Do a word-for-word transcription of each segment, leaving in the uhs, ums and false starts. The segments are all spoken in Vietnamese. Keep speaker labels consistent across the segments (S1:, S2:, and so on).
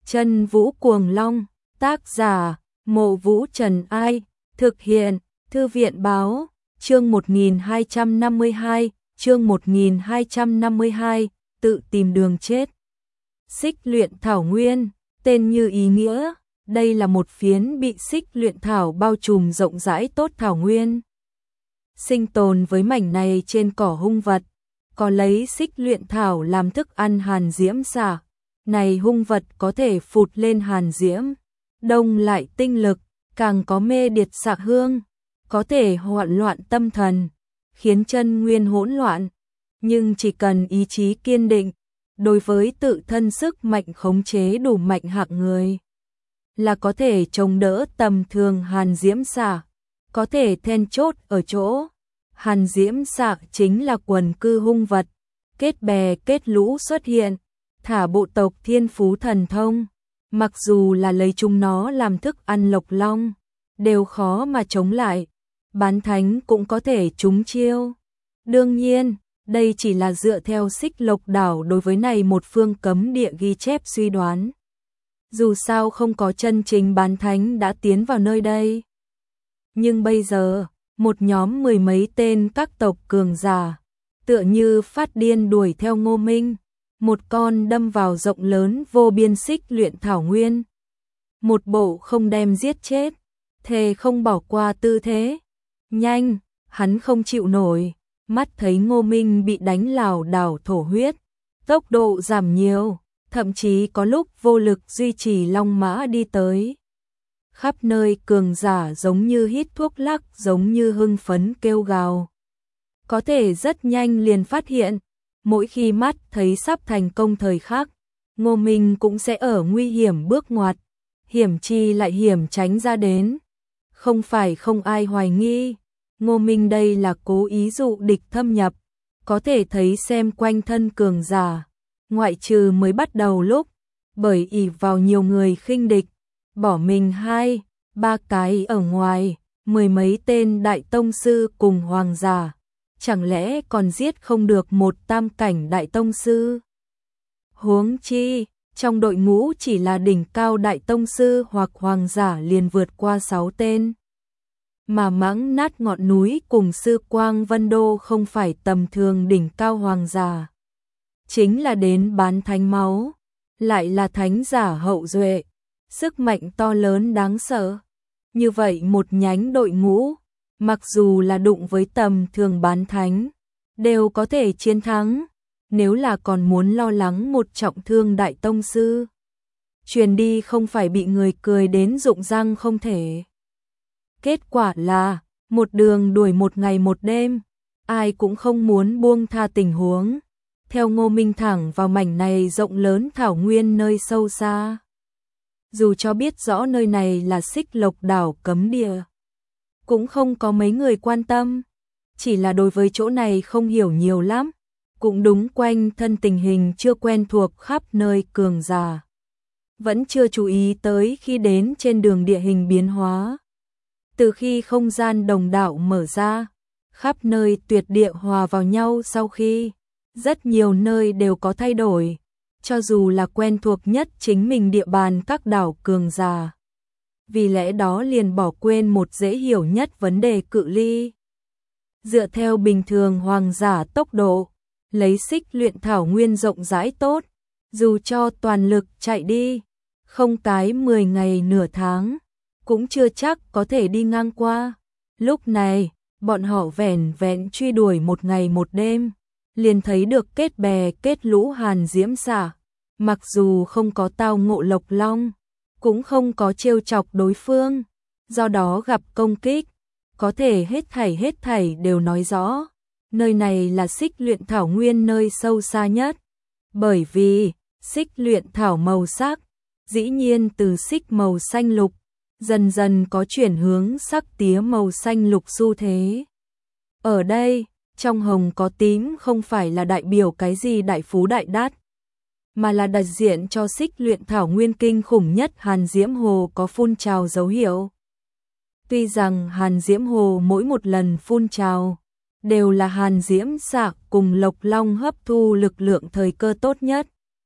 S1: Chân Vũ Cuồng Long, tác giả, Mộ Vũ Trần Ai, thực hiện, Thư viện Báo, chương một nghìn hai trăm năm mươi hai, chương một nghìn hai trăm năm mươi hai, tự tìm đường chết. Xích luyện thảo nguyên, tên như ý nghĩa, đây là một phiến bị xích luyện thảo bao trùm rộng rãi tốt thảo nguyên. Sinh tồn với mảnh này trên cỏ hung vật, có lấy xích luyện thảo làm thức ăn hàn diễm xả. Này hung vật có thể phụt lên hàn diễm, đông lại tinh lực, càng có mê điệt xạ hương, có thể hoạn loạn tâm thần, khiến chân nguyên hỗn loạn, nhưng chỉ cần ý chí kiên định, đối với tự thân sức mạnh khống chế đủ mạnh hạng người, là có thể chống đỡ tầm thường hàn diễm xạ, có thể then chốt ở chỗ. Hàn diễm xạ chính là quần cư hung vật, kết bè kết lũ xuất hiện, thả bộ tộc thiên phú thần thông, mặc dù là lấy chúng nó làm thức ăn lộc long, đều khó mà chống lại, bán thánh cũng có thể trúng chiêu. Đương nhiên, đây chỉ là dựa theo Xích Lộc đảo đối với này một phương cấm địa ghi chép suy đoán. Dù sao không có chân chính bán thánh đã tiến vào nơi đây. Nhưng bây giờ, một nhóm mười mấy tên các tộc cường giả, tựa như phát điên đuổi theo Ngô Minh, một con đâm vào rộng lớn vô biên xích luyện thảo nguyên. Một bộ không đem giết chết, thề không bỏ qua tư thế. Nhanh, hắn không chịu nổi, mắt thấy Ngô Minh bị đánh lảo đảo thổ huyết, tốc độ giảm nhiều, thậm chí có lúc vô lực duy trì long mã đi tới. Khắp nơi cường giả giống như hít thuốc lắc, giống như hưng phấn kêu gào. Có thể rất nhanh liền phát hiện, mỗi khi mắt thấy sắp thành công thời khắc, Ngô Minh cũng sẽ ở nguy hiểm bước ngoặt, hiểm chi lại hiểm tránh ra đến. Không phải không ai hoài nghi, Ngô Minh đây là cố ý dụ địch thâm nhập, có thể thấy xem quanh thân cường giả, ngoại trừ mới bắt đầu lúc, bởi ỷ vào nhiều người khinh địch, bỏ mình hai, ba cái ở ngoài, mười mấy tên đại tông sư cùng hoàng giả. Chẳng lẽ còn giết không được một tam cảnh đại tông sư? Huống chi, trong đội ngũ chỉ là đỉnh cao đại tông sư hoặc hoàng giả liền vượt qua sáu tên. Mà mãng nát ngọn núi cùng sư Quang Vân Đô không phải tầm thường đỉnh cao hoàng giả. Chính là đến bán thánh máu, lại là thánh giả hậu duệ, sức mạnh to lớn đáng sợ. Như vậy một nhánh đội ngũ, mặc dù là đụng với tầm thường bán thánh, đều có thể chiến thắng, nếu là còn muốn lo lắng một trọng thương đại tông sư. Truyền đi không phải bị người cười đến rụng răng không thể. Kết quả là, một đường đuổi một ngày một đêm, ai cũng không muốn buông tha tình huống. Theo Ngô Minh thẳng vào mảnh này rộng lớn thảo nguyên nơi sâu xa. Dù cho biết rõ nơi này là Xích Lộc đảo cấm địa, cũng không có mấy người quan tâm, chỉ là đối với chỗ này không hiểu nhiều lắm, cũng đúng quanh thân tình hình chưa quen thuộc khắp nơi cường giả. Vẫn chưa chú ý tới khi đến trên đường địa hình biến hóa. Từ khi không gian đồng đạo mở ra, khắp nơi tuyệt địa hòa vào nhau sau khi, rất nhiều nơi đều có thay đổi, cho dù là quen thuộc nhất chính mình địa bàn các đảo cường giả. Vì lẽ đó liền bỏ quên một dễ hiểu nhất vấn đề cự ly. Dựa theo bình thường hoàng giả tốc độ, lấy xích luyện thảo nguyên rộng rãi tốt, dù cho toàn lực chạy đi, không cái mười ngày nửa tháng, cũng chưa chắc có thể đi ngang qua. Lúc này, bọn họ vẻn vẹn truy đuổi một ngày một đêm, liền thấy được kết bè kết lũ hàn diễm xả, mặc dù không có tao ngộ lộc long, cũng không có trêu chọc đối phương, do đó gặp công kích, có thể hết thảy hết thảy đều nói rõ, nơi này là xích luyện thảo nguyên nơi sâu xa nhất, bởi vì xích luyện thảo màu sắc, dĩ nhiên từ xích màu xanh lục, dần dần có chuyển hướng sắc tía màu xanh lục xu thế. Ở đây, trong hồng có tím không phải là đại biểu cái gì đại phú đại đắt, mà là đại diện cho xích luyện thảo nguyên kinh khủng nhất hàn diễm hồ có phun trào dấu hiệu. Tuy rằng hàn diễm hồ mỗi một lần phun trào, đều là hàn diễm xạ cùng lộc long hấp thu lực lượng thời cơ tốt nhất.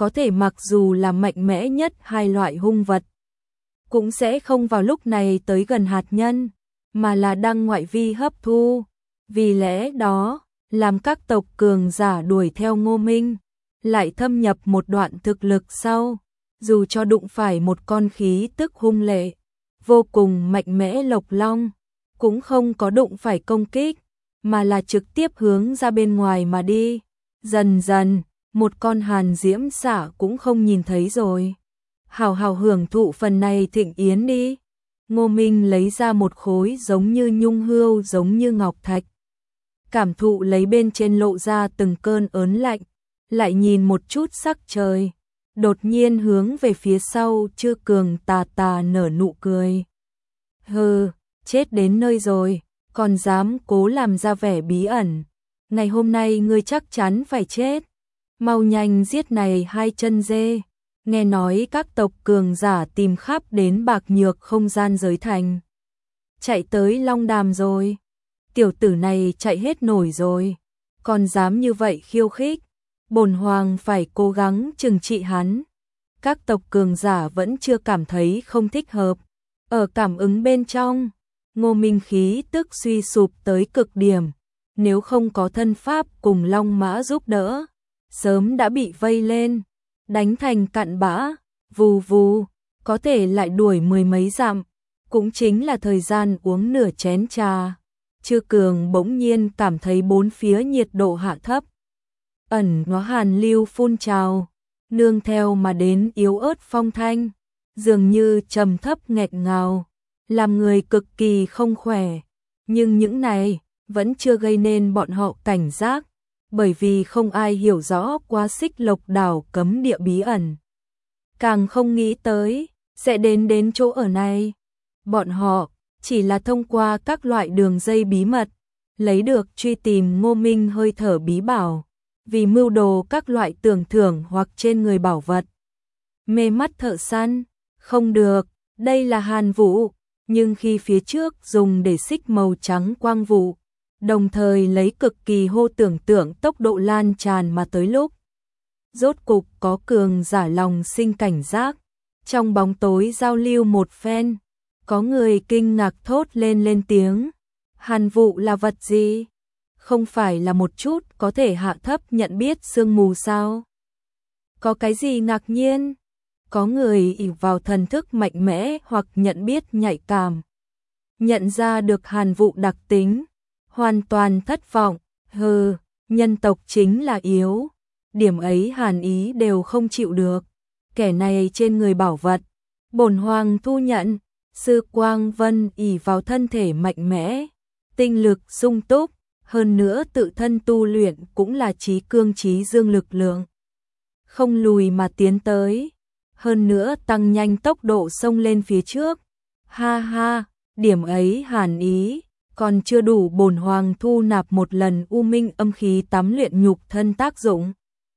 S1: có thể mặc dù là mạnh mẽ nhất hai loại hung vật, cũng sẽ không vào lúc này tới gần hạt nhân, mà là đang ngoại vi hấp thu. Vì lẽ đó, làm các tộc cường giả đuổi theo Ngô Minh, lại thâm nhập một đoạn thực lực sau, dù cho đụng phải một con khí tức hung lệ, vô cùng mạnh mẽ lộc long, cũng không có đụng phải công kích, mà là trực tiếp hướng ra bên ngoài mà đi. Dần dần, một con hàn diễm xả cũng không nhìn thấy rồi. Hào hào hưởng thụ phần này thịnh yến đi. Ngô Minh lấy ra một khối giống như nhung hươu giống như ngọc thạch. Cảm thụ lấy bên trên lộ ra từng cơn ớn lạnh, lại nhìn một chút sắc trời. Đột nhiên hướng về phía sau Chư Cường tà tà nở nụ cười. Hừ, chết đến nơi rồi, còn dám cố làm ra vẻ bí ẩn. Ngày hôm nay ngươi chắc chắn phải chết. Mau nhanh giết này hai chân dê. Nghe nói các tộc cường giả tìm khắp đến bạc nhược không gian giới thành. Chạy tới Long Đàm rồi. Tiểu tử này chạy hết nổi rồi. Còn dám như vậy khiêu khích. Bổn hoàng phải cố gắng trừng trị hắn. Các tộc cường giả vẫn chưa cảm thấy không thích hợp. Ở cảm ứng bên trong, Ngô Minh khí tức suy sụp tới cực điểm. Nếu không có thân pháp cùng Long Mã giúp đỡ, sớm đã bị vây lên, đánh thành cặn bã, vù vù, có thể lại đuổi mười mấy dặm, cũng chính là thời gian uống nửa chén trà. Chư Cường bỗng nhiên cảm thấy bốn phía nhiệt độ hạ thấp, ẩn nó hàn lưu phun trào, nương theo mà đến yếu ớt phong thanh, dường như trầm thấp nghẹt ngào, làm người cực kỳ không khỏe. Nhưng những này vẫn chưa gây nên bọn họ cảnh giác, bởi vì không ai hiểu rõ quá Xích Lộc đảo cấm địa bí ẩn. Càng không nghĩ tới sẽ đến đến chỗ ở này. Bọn họ chỉ là thông qua các loại đường dây bí mật, lấy được truy tìm Ngô Minh hơi thở bí bảo, vì mưu đồ các loại tưởng thưởng hoặc trên người bảo vật. Mê mắt thợ săn, không được, đây là hàn vụ, nhưng khi phía trước dùng để xích màu trắng quang vụ, đồng thời lấy cực kỳ hô tưởng tượng tốc độ lan tràn mà tới lúc. Rốt cục có cường giả lòng sinh cảnh giác, trong bóng tối giao lưu một phen, có người kinh ngạc thốt lên lên tiếng. Hàn vụ là vật gì? Không phải là một chút có thể hạ thấp nhận biết sương mù sao? Có cái gì ngạc nhiên? Có người ỷ vào thần thức mạnh mẽ hoặc nhận biết nhạy cảm, nhận ra được hàn vụ đặc tính, hoàn toàn thất vọng. Hừ, nhân tộc chính là yếu, điểm ấy hàn ý đều không chịu được. Kẻ này trên người bảo vật, bổn hoàng thu nhận. Sư Quang Vân ỷ vào thân thể mạnh mẽ, tinh lực sung túc, hơn nữa tự thân tu luyện cũng là trí cương trí dương lực lượng, không lùi mà tiến tới, hơn nữa tăng nhanh tốc độ xông lên phía trước. Ha ha, điểm ấy hàn ý còn chưa đủ bổn hoàng thu nạp một lần u minh âm khí tắm luyện nhục thân tác dụng.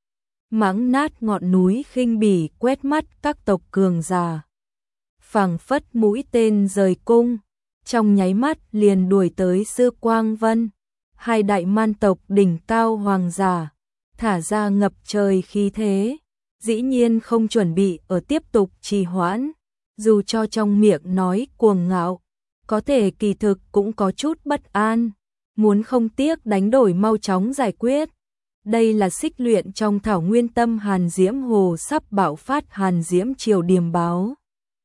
S1: Mắng nát ngọn núi khinh bỉ quét mắt các tộc cường giả, phảng phất mũi tên rời cung, trong nháy mắt liền đuổi tới Sư Quang Vân. Hai đại man tộc đỉnh cao hoàng giả, thả ra ngập trời khí thế, dĩ nhiên không chuẩn bị ở tiếp tục trì hoãn, dù cho trong miệng nói cuồng ngạo, có thể kỳ thực cũng có chút bất an, muốn không tiếc đánh đổi mau chóng giải quyết. Đây là xích luyện trong thảo nguyên tâm hàn diễm hồ sắp bạo phát hàn diễm triều điềm báo.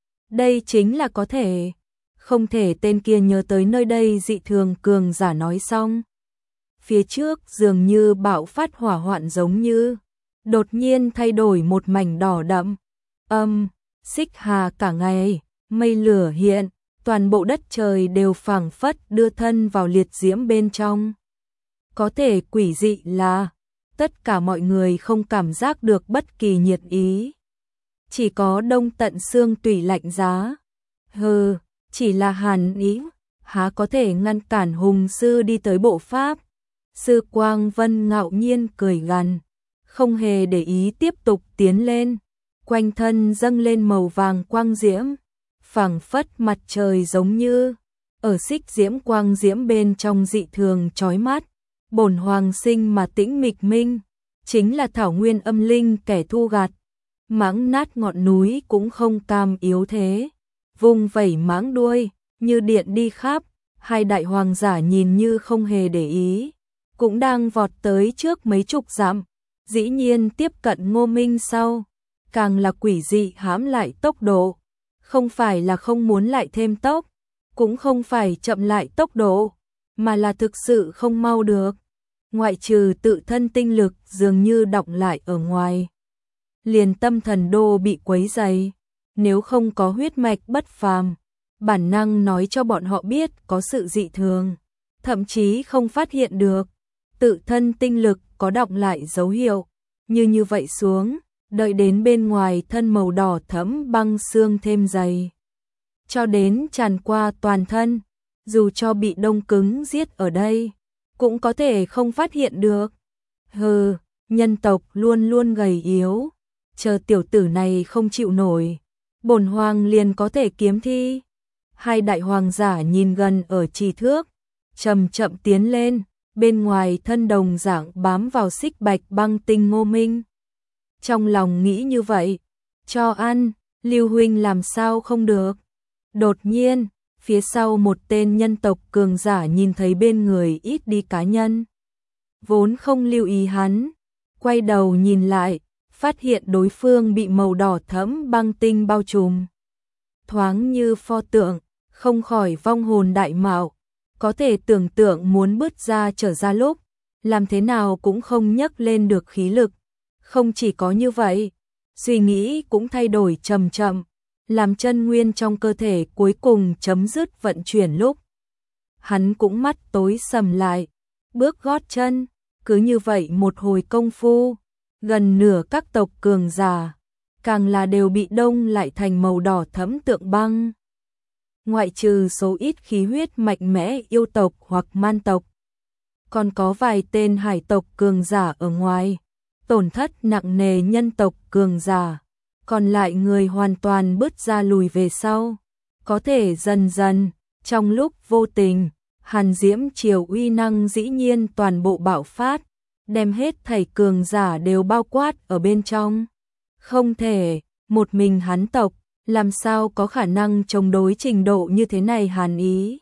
S1: Đây chính là có thể, không thể. Tên kia nhớ tới nơi đây dị thường cường giả nói xong. Phía trước dường như bạo phát hỏa hoạn giống như, đột nhiên thay đổi một mảnh đỏ đậm. Âm, xích hà cả ngày, mây lửa hiện, toàn bộ đất trời đều phảng phất đưa thân vào liệt diễm bên trong. Có thể quỷ dị là, tất cả mọi người không cảm giác được bất kỳ nhiệt ý. Chỉ có đông tận xương tủy lạnh giá. Hừ, chỉ là hàn ý, há có thể ngăn cản hùng sư đi tới bộ pháp. Sư Quang Vân ngạo nhiên cười gằn, không hề để ý tiếp tục tiến lên, quanh thân dâng lên màu vàng quang diễm, phảng phất mặt trời giống như, ở xích diễm quang diễm bên trong dị thường chói mắt. Bổn hoàng sinh mà tĩnh mịch minh, chính là thảo nguyên âm linh kẻ thu gặt, Mãng nát ngọn núi cũng không cam yếu thế, vung vẩy mãng đuôi, như điện đi khắp. Hai đại hoàng giả nhìn như không hề để ý, cũng đang vọt tới trước mấy chục dặm, dĩ nhiên tiếp cận Ngô Minh sau, càng là quỷ dị hãm lại tốc độ, không phải là không muốn lại thêm tốc, cũng không phải chậm lại tốc độ, mà là thực sự không mau được. Ngoại trừ tự thân tinh lực dường như đọng lại ở ngoài, liền tâm thần đô bị quấy dày, nếu không có huyết mạch bất phàm, bản năng nói cho bọn họ biết có sự dị thường, thậm chí không phát hiện được, tự thân tinh lực có đọng lại dấu hiệu, như như vậy xuống, đợi đến bên ngoài thân màu đỏ thẫm băng xương thêm dày, cho đến tràn qua toàn thân, dù cho bị đông cứng giết ở đây, cũng có thể không phát hiện được. Hừ, nhân tộc luôn luôn gầy yếu, chờ tiểu tử này không chịu nổi, bổn hoàng liền có thể kiếm thi. Hai đại hoàng giả nhìn gần ở trì thước, chậm chậm tiến lên, bên ngoài thân đồng dạng bám vào xích bạch băng tinh Ngô Minh. Trong lòng nghĩ như vậy, cho ăn, Lưu huynh làm sao không được. Đột nhiên, phía sau một tên nhân tộc cường giả nhìn thấy bên người ít đi cá nhân, vốn không lưu ý hắn, quay đầu nhìn lại, phát hiện đối phương bị màu đỏ thẫm băng tinh bao trùm, thoáng như pho tượng, không khỏi vong hồn đại mạo, có thể tưởng tượng muốn bứt ra trở ra lúc, làm thế nào cũng không nhấc lên được khí lực. Không chỉ có như vậy, suy nghĩ cũng thay đổi chậm chậm, làm chân nguyên trong cơ thể cuối cùng chấm dứt vận chuyển lúc. Hắn cũng mắt tối sầm lại, bước gót chân, cứ như vậy một hồi công phu, gần nửa các tộc cường giả, càng là đều bị đông lại thành màu đỏ thẫm tượng băng. Ngoại trừ số ít khí huyết mạnh mẽ yêu tộc hoặc man tộc, còn có vài tên hải tộc cường giả ở ngoài, tổn thất nặng nề nhân tộc cường giả, còn lại người hoàn toàn bứt ra lùi về sau, có thể dần dần, trong lúc vô tình, hàn diễm triều uy năng dĩ nhiên toàn bộ bạo phát, đem hết thảy cường giả đều bao quát ở bên trong. Không thể, một mình hắn tộc, làm sao có khả năng chống đối trình độ như thế này hàn ý.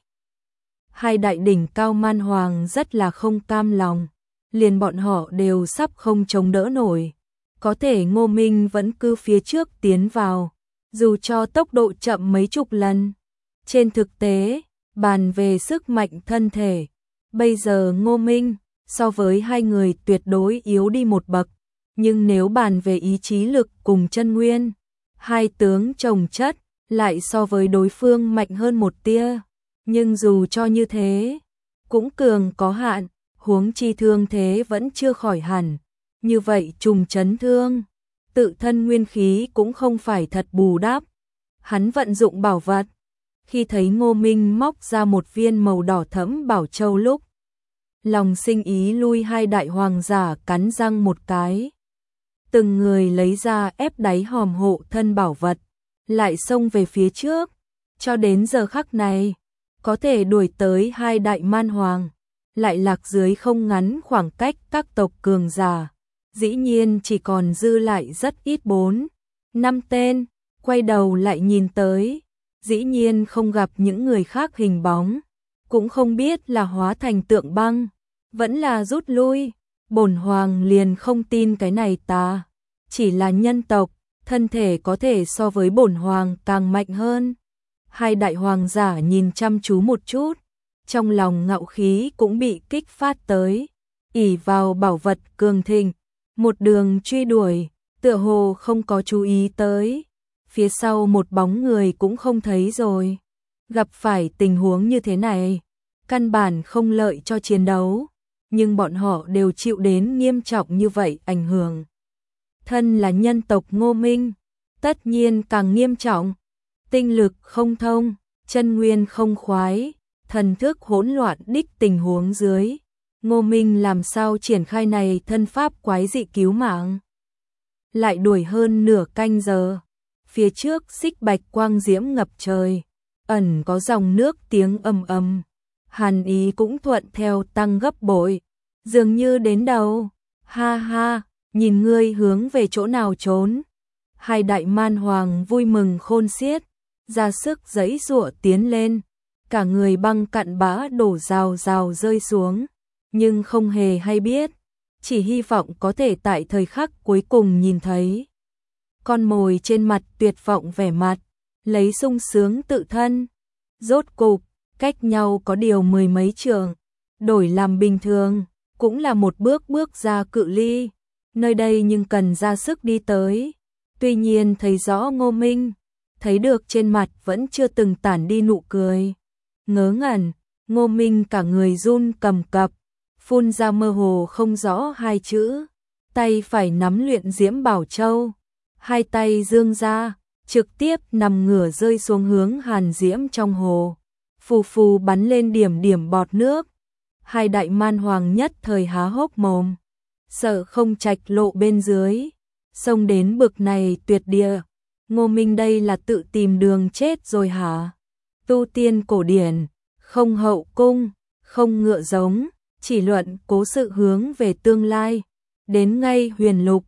S1: Hai đại đỉnh cao man hoàng rất là không cam lòng, liền bọn họ đều sắp không chống đỡ nổi. Có thể Ngô Minh vẫn cứ phía trước tiến vào, dù cho tốc độ chậm mấy chục lần. Trên thực tế, bàn về sức mạnh thân thể, bây giờ Ngô Minh so với hai người tuyệt đối yếu đi một bậc, nhưng nếu bàn về ý chí lực cùng chân nguyên, hai tướng chồng chất lại so với đối phương mạnh hơn một tia, nhưng dù cho như thế, cũng cường có hạn, huống chi thương thế vẫn chưa khỏi hẳn. Như vậy trùng chấn thương, tự thân nguyên khí cũng không phải thật bù đắp. Hắn vận dụng bảo vật, khi thấy Ngô Minh móc ra một viên màu đỏ thẫm bảo châu lúc, lòng sinh ý lui hai đại hoàng giả cắn răng một cái. Từng người lấy ra ép đáy hòm hộ thân bảo vật, lại xông về phía trước, cho đến giờ khắc này, có thể đuổi tới hai đại man hoàng, lại lạc dưới không ngắn khoảng cách các tộc cường giả. Dĩ nhiên chỉ còn dư lại rất ít bốn, năm tên, quay đầu lại nhìn tới, dĩ nhiên không gặp những người khác hình bóng, cũng không biết là hóa thành tượng băng, vẫn là rút lui, bổn hoàng liền không tin cái này ta, chỉ là nhân tộc, thân thể có thể so với bổn hoàng càng mạnh hơn. Hai đại hoàng giả nhìn chăm chú một chút, trong lòng ngạo khí cũng bị kích phát tới, ỷ vào bảo vật cường thịnh, một đường truy đuổi, tựa hồ không có chú ý tới, phía sau một bóng người cũng không thấy rồi. Gặp phải tình huống như thế này, căn bản không lợi cho chiến đấu, nhưng bọn họ đều chịu đến nghiêm trọng như vậy ảnh hưởng. Thân là nhân tộc Ngô Minh, tất nhiên càng nghiêm trọng, tinh lực không thông, chân nguyên không khoái, thần thức hỗn loạn đích tình huống dưới. Ngô Minh làm sao triển khai này thân pháp quái dị cứu mạng. Lại đuổi hơn nửa canh giờ, phía trước xích bạch quang diễm ngập trời, ẩn có dòng nước tiếng ầm ầm, hàn ý cũng thuận theo tăng gấp bội, dường như đến đầu, ha ha, nhìn ngươi hướng về chỗ nào trốn, Hai đại man hoàng vui mừng khôn xiết, ra sức giãy giụa tiến lên, cả người băng cặn bã đổ rào rào rơi xuống, nhưng không hề hay biết, chỉ hy vọng có thể tại thời khắc cuối cùng nhìn thấy con mồi trên mặt tuyệt vọng vẻ mặt, lấy sung sướng tự thân. Rốt cục, cách nhau có điều mười mấy trượng, đổi làm bình thường, cũng là một bước bước ra cự ly, nơi đây nhưng cần ra sức đi tới. Tuy nhiên thấy rõ Ngô Minh, thấy được trên mặt vẫn chưa từng tản đi nụ cười. Ngớ ngẩn, Ngô Minh cả người run cầm cập, phun ra mơ hồ không rõ hai chữ, tay phải nắm luyện diễm bảo châu, hai tay dương ra, trực tiếp nằm ngửa rơi xuống hướng hàn diễm trong hồ, phù phù bắn lên điểm điểm bọt nước. Hai đại man hoàng nhất thời há hốc mồm, sợ không trạch lộ bên dưới, xông đến bực này tuyệt địa. Ngô Minh đây là tự tìm đường chết rồi hả? Tu tiên cổ điển, không hậu cung, không ngựa giống, chỉ luận cố sự hướng về tương lai, đến ngay huyền lục,